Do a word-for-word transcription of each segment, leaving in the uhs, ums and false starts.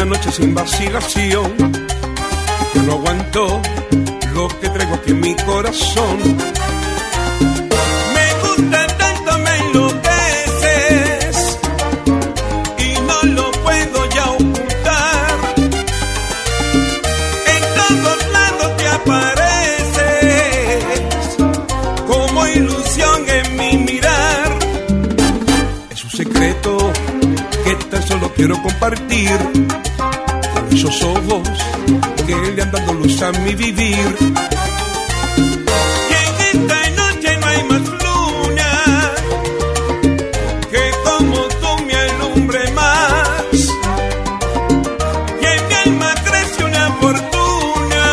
esta noche sin vacilación. Yo no aguanto lo que traigo aquí en mi corazón. Me gusta tanto, me enloqueces y no lo puedo ya ocultar. En todos lados te apareces como ilusión en mi mirar. Es un secreto que tan solo quiero compartir con esos ojos que le han dado luz a mi vivir. Y en esta noche no hay más luna que como tú me alumbre más. Y en mi alma crece una fortuna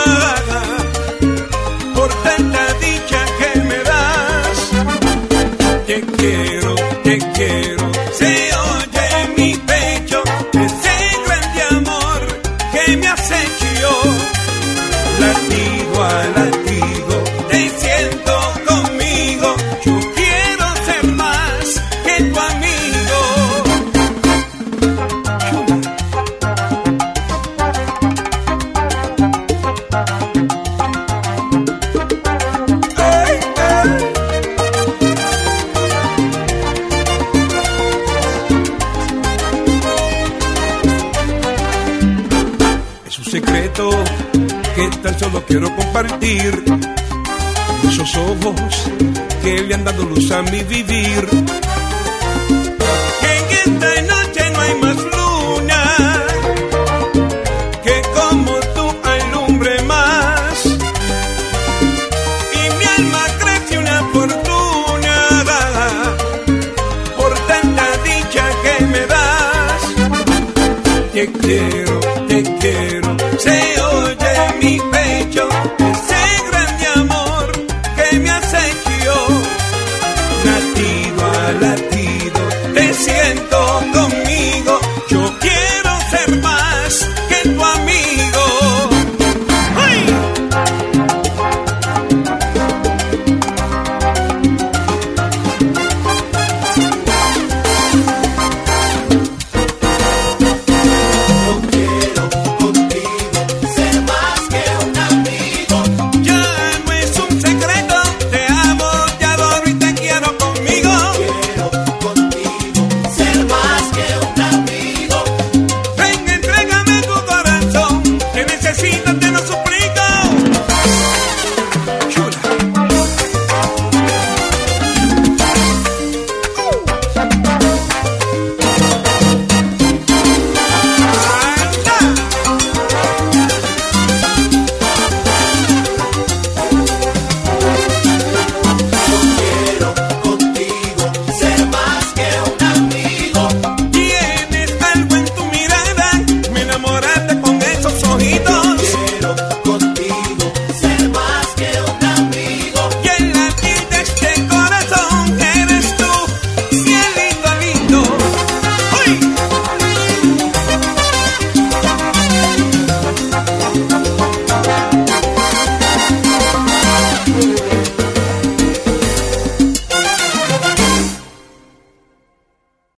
por tanta dicha que me das. Te quiero, te quiero, se oye en mi pecho ese grande amor que me has hecho. Latido a latido, te siento conmigo. Yo quiero ser más que tu amigo. Ay, ay. Es un secreto que tan solo quiero compartir con esos ojos que le han dado luz a mi vivir. En esta noche no hay más luna que como tú alumbre más. Y mi alma crece una fortuna por tanta dicha que me das. Te quiero, te quiero, se oye en mi pecho